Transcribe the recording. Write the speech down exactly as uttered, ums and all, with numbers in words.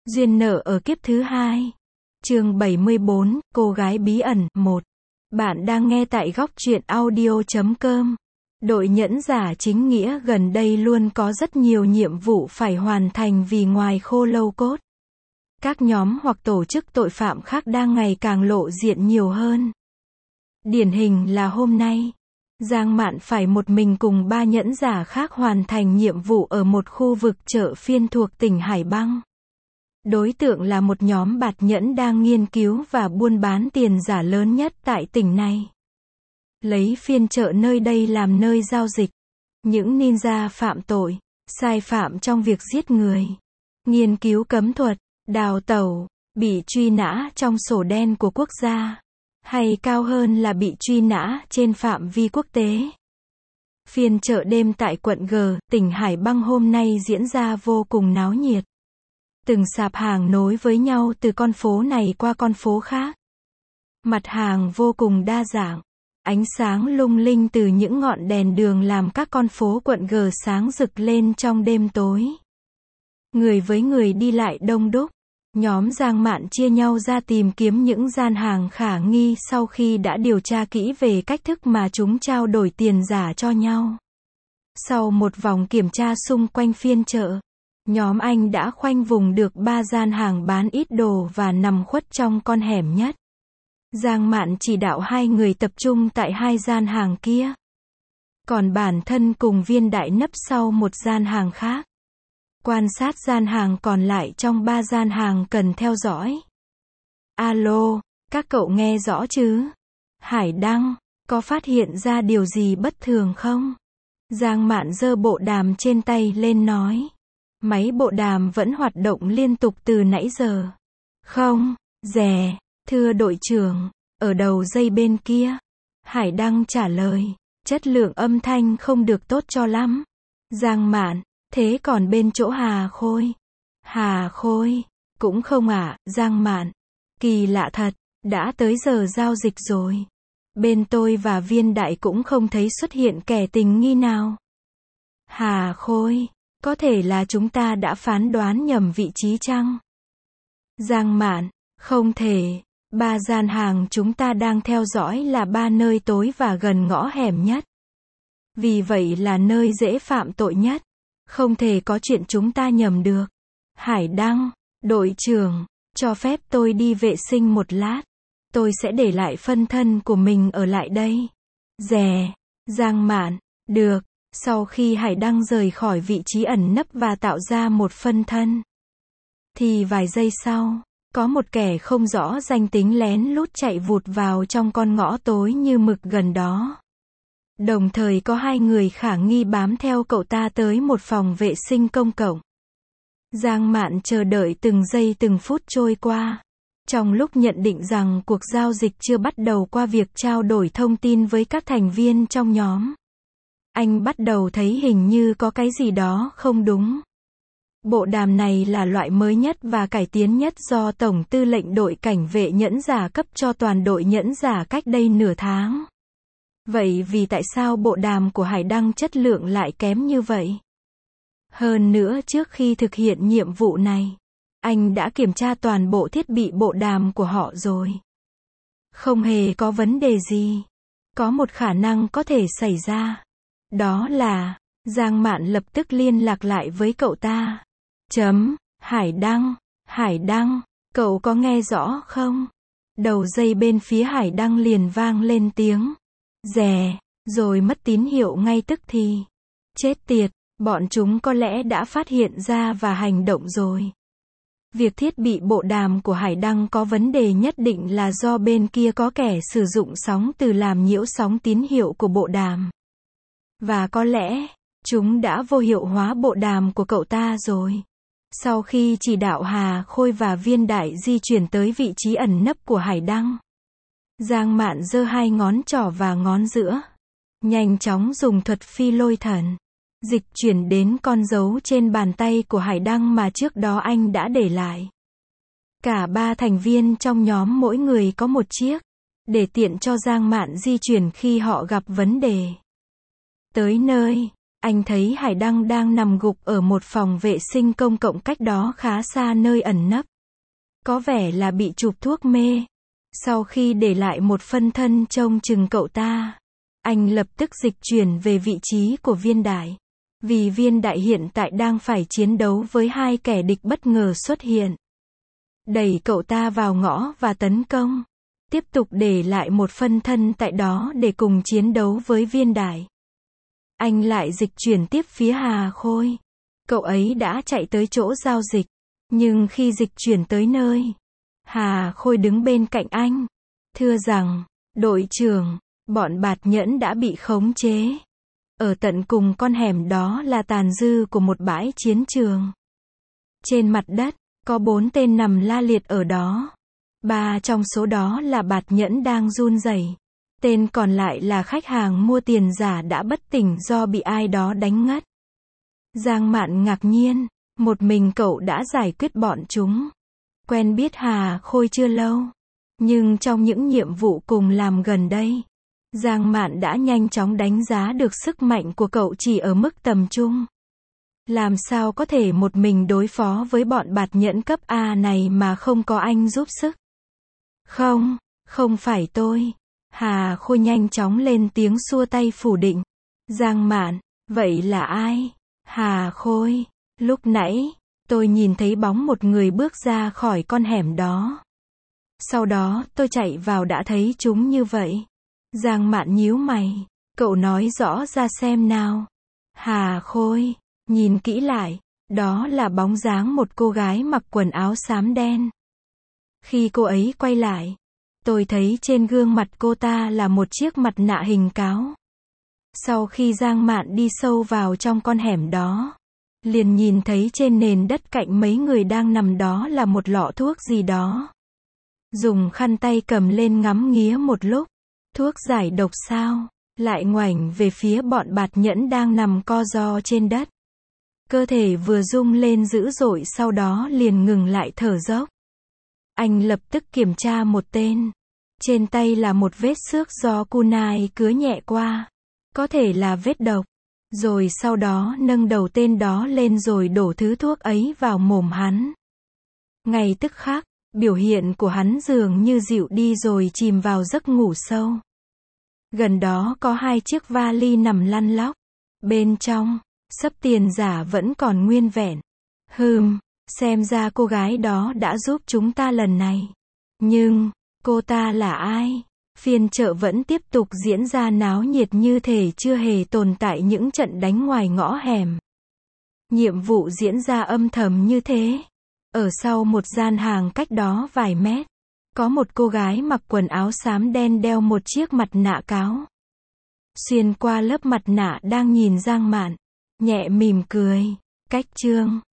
Duyên nợ ở kiếp thứ hai. Chương bảy mươi bốn, cô gái bí ẩn, một. Bạn đang nghe tại góc truyện audio chấm com. Đội nhẫn giả chính nghĩa gần đây luôn có rất nhiều nhiệm vụ phải hoàn thành vì ngoài khô lâu cốt, các nhóm hoặc tổ chức tội phạm khác đang ngày càng lộ diện nhiều hơn. Điển hình là hôm nay, Giang Mạn phải một mình cùng ba nhẫn giả khác hoàn thành nhiệm vụ ở một khu vực chợ phiên thuộc tỉnh Hải Băng. Đối tượng là một nhóm bạt nhẫn đang nghiên cứu và buôn bán tiền giả lớn nhất tại tỉnh này. Lấy phiên chợ nơi đây làm nơi giao dịch. Những ninja phạm tội, sai phạm trong việc giết người, nghiên cứu cấm thuật, đào tẩu, bị truy nã trong sổ đen của quốc gia, hay cao hơn là bị truy nã trên phạm vi quốc tế. Phiên chợ đêm tại quận G, tỉnh Hải Băng hôm nay diễn ra vô cùng náo nhiệt. Từng sạp hàng nối với nhau từ con phố này qua con phố khác. Mặt hàng vô cùng đa dạng. Ánh sáng lung linh từ những ngọn đèn đường làm các con phố quận G sáng rực lên trong đêm tối. Người với người đi lại đông đúc. Nhóm Giang Mạn chia nhau ra tìm kiếm những gian hàng khả nghi sau khi đã điều tra kỹ về cách thức mà chúng trao đổi tiền giả cho nhau. Sau một vòng kiểm tra xung quanh phiên chợ, nhóm anh đã khoanh vùng được ba gian hàng bán ít đồ và nằm khuất trong con hẻm nhất. Giang Mạn chỉ đạo hai người tập trung tại hai gian hàng kia. Còn bản thân cùng Viên Đại nấp sau một gian hàng khác. Quan sát gian hàng còn lại trong ba gian hàng cần theo dõi. Alo, các cậu nghe rõ chứ? Hải Đăng, có phát hiện ra điều gì bất thường không? Giang Mạn giơ bộ đàm trên tay lên nói. Máy bộ đàm vẫn hoạt động liên tục từ nãy giờ. Không, dè, thưa đội trưởng, ở đầu dây bên kia. Hải Đăng trả lời, chất lượng âm thanh không được tốt cho lắm. Giang Mạn, thế còn bên chỗ Hà Khôi? Hà Khôi, cũng không ạ, à, Giang Mạn. Kỳ lạ thật, đã tới giờ giao dịch rồi. Bên tôi và Viên Đại cũng không thấy xuất hiện kẻ tình nghi nào. Hà Khôi, có thể là chúng ta đã phán đoán nhầm vị trí chăng? Giang Mạn, không thể. Ba gian hàng chúng ta đang theo dõi là ba nơi tối và gần ngõ hẻm nhất. Vì vậy là nơi dễ phạm tội nhất. Không thể có chuyện chúng ta nhầm được. Hải Đăng, đội trưởng, cho phép tôi đi vệ sinh một lát. Tôi sẽ để lại phân thân của mình ở lại đây. Dè, Giang Mạn, được. Sau khi Hải Đăng rời khỏi vị trí ẩn nấp và tạo ra một phân thân, thì vài giây sau, có một kẻ không rõ danh tính lén lút chạy vụt vào trong con ngõ tối như mực gần đó. Đồng thời có hai người khả nghi bám theo cậu ta tới một phòng vệ sinh công cộng. Giang Mạn chờ đợi từng giây từng phút trôi qua. Trong lúc nhận định rằng cuộc giao dịch chưa bắt đầu qua việc trao đổi thông tin với các thành viên trong nhóm, anh bắt đầu thấy hình như có cái gì đó không đúng. Bộ đàm này là loại mới nhất và cải tiến nhất do Tổng tư lệnh đội cảnh vệ nhẫn giả cấp cho toàn đội nhẫn giả cách đây nửa tháng. Vậy vì tại sao bộ đàm của Hải Đăng chất lượng lại kém như vậy? Hơn nữa trước khi thực hiện nhiệm vụ này, anh đã kiểm tra toàn bộ thiết bị bộ đàm của họ rồi. Không hề có vấn đề gì. Có một khả năng có thể xảy ra. Đó là, Giang Mạn lập tức liên lạc lại với cậu ta. Chấm, Hải Đăng, Hải Đăng, cậu có nghe rõ không? Đầu dây bên phía Hải Đăng liền vang lên tiếng. Dè, rồi mất tín hiệu ngay tức thì. Chết tiệt, bọn chúng có lẽ đã phát hiện ra và hành động rồi. Việc thiết bị bộ đàm của Hải Đăng có vấn đề nhất định là do bên kia có kẻ sử dụng sóng từ làm nhiễu sóng tín hiệu của bộ đàm. Và có lẽ, chúng đã vô hiệu hóa bộ đàm của cậu ta rồi. Sau khi chỉ đạo Hà Khôi và Viên Đại di chuyển tới vị trí ẩn nấp của Hải Đăng, Giang Mạn giơ hai ngón trỏ và ngón giữa, nhanh chóng dùng thuật phi lôi thần, dịch chuyển đến con dấu trên bàn tay của Hải Đăng mà trước đó anh đã để lại. Cả ba thành viên trong nhóm mỗi người có một chiếc, để tiện cho Giang Mạn di chuyển khi họ gặp vấn đề. Tới nơi, Anh thấy Hải Đăng đang nằm gục ở một phòng vệ sinh công cộng cách đó khá xa nơi ẩn nấp. Có vẻ là bị chụp thuốc mê. Sau khi để lại một phân thân trông chừng cậu ta, anh lập tức dịch chuyển về vị trí của Viên Đại. Vì Viên Đại hiện tại đang phải chiến đấu với hai kẻ địch bất ngờ xuất hiện. Đẩy cậu ta vào ngõ và tấn công. Tiếp tục để lại một phân thân tại đó để cùng chiến đấu với Viên Đại. Anh lại dịch chuyển tiếp phía Hà Khôi. Cậu ấy đã chạy tới chỗ giao dịch. Nhưng khi dịch chuyển tới nơi, Hà Khôi đứng bên cạnh anh. Thưa rằng, đội trưởng, bọn bạt nhẫn đã bị khống chế. Ở tận cùng con hẻm đó là tàn dư của một bãi chiến trường. Trên mặt đất, có bốn tên nằm la liệt ở đó. Ba trong số đó là bạt nhẫn đang run rẩy. Tên còn lại là khách hàng mua tiền giả đã bất tỉnh do bị ai đó đánh ngất. Giang Mạn ngạc nhiên, một mình cậu đã giải quyết bọn chúng. Quen biết Hà Khôi chưa lâu, nhưng trong những nhiệm vụ cùng làm gần đây, Giang Mạn đã nhanh chóng đánh giá được sức mạnh của cậu chỉ ở mức tầm trung. Làm sao có thể một mình đối phó với bọn bạt nhẫn cấp A này mà không có anh giúp sức? Không, không phải tôi. Hà Khôi nhanh chóng lên tiếng xua tay phủ định. Giang Mạn, vậy là ai? Hà Khôi, lúc nãy, tôi nhìn thấy bóng một người bước ra khỏi con hẻm đó. Sau đó, tôi chạy vào đã thấy chúng như vậy. Giang Mạn nhíu mày, cậu nói rõ ra xem nào. Hà Khôi, nhìn kỹ lại, đó là bóng dáng một cô gái mặc quần áo xám đen. Khi cô ấy quay lại, tôi thấy trên gương mặt cô ta là một chiếc mặt nạ hình cáo. Sau khi Giang Mạn đi sâu vào trong con hẻm đó, liền nhìn thấy trên nền đất cạnh mấy người đang nằm đó là một lọ thuốc gì đó. Dùng khăn tay cầm lên ngắm nghía một lúc. Thuốc giải độc sao? Lại ngoảnh về phía bọn bạt nhẫn đang nằm co ro trên đất. Cơ thể vừa rung lên dữ dội sau đó liền ngừng lại thở dốc. Anh lập tức kiểm tra một tên. Trên tay là một vết xước do kunai cứa nhẹ qua. Có thể là vết độc. Rồi sau đó nâng đầu tên đó lên rồi đổ thứ thuốc ấy vào mồm hắn. Ngay tức khắc, biểu hiện của hắn dường như dịu đi rồi chìm vào giấc ngủ sâu. Gần đó có hai chiếc vali nằm lăn lóc. Bên trong, xấp tiền giả vẫn còn nguyên vẹn. Hừm, xem ra cô gái đó đã giúp chúng ta lần này. Nhưng, cô ta là ai? Phiên chợ vẫn tiếp tục diễn ra náo nhiệt như thể chưa hề tồn tại những trận đánh ngoài ngõ hẻm. Nhiệm vụ diễn ra âm thầm như thế. Ở sau một gian hàng cách đó vài mét, có một cô gái mặc quần áo xám đen đeo một chiếc mặt nạ cáo. Xuyên qua lớp mặt nạ đang nhìn Giang Mạn, nhẹ mỉm cười. Cách chương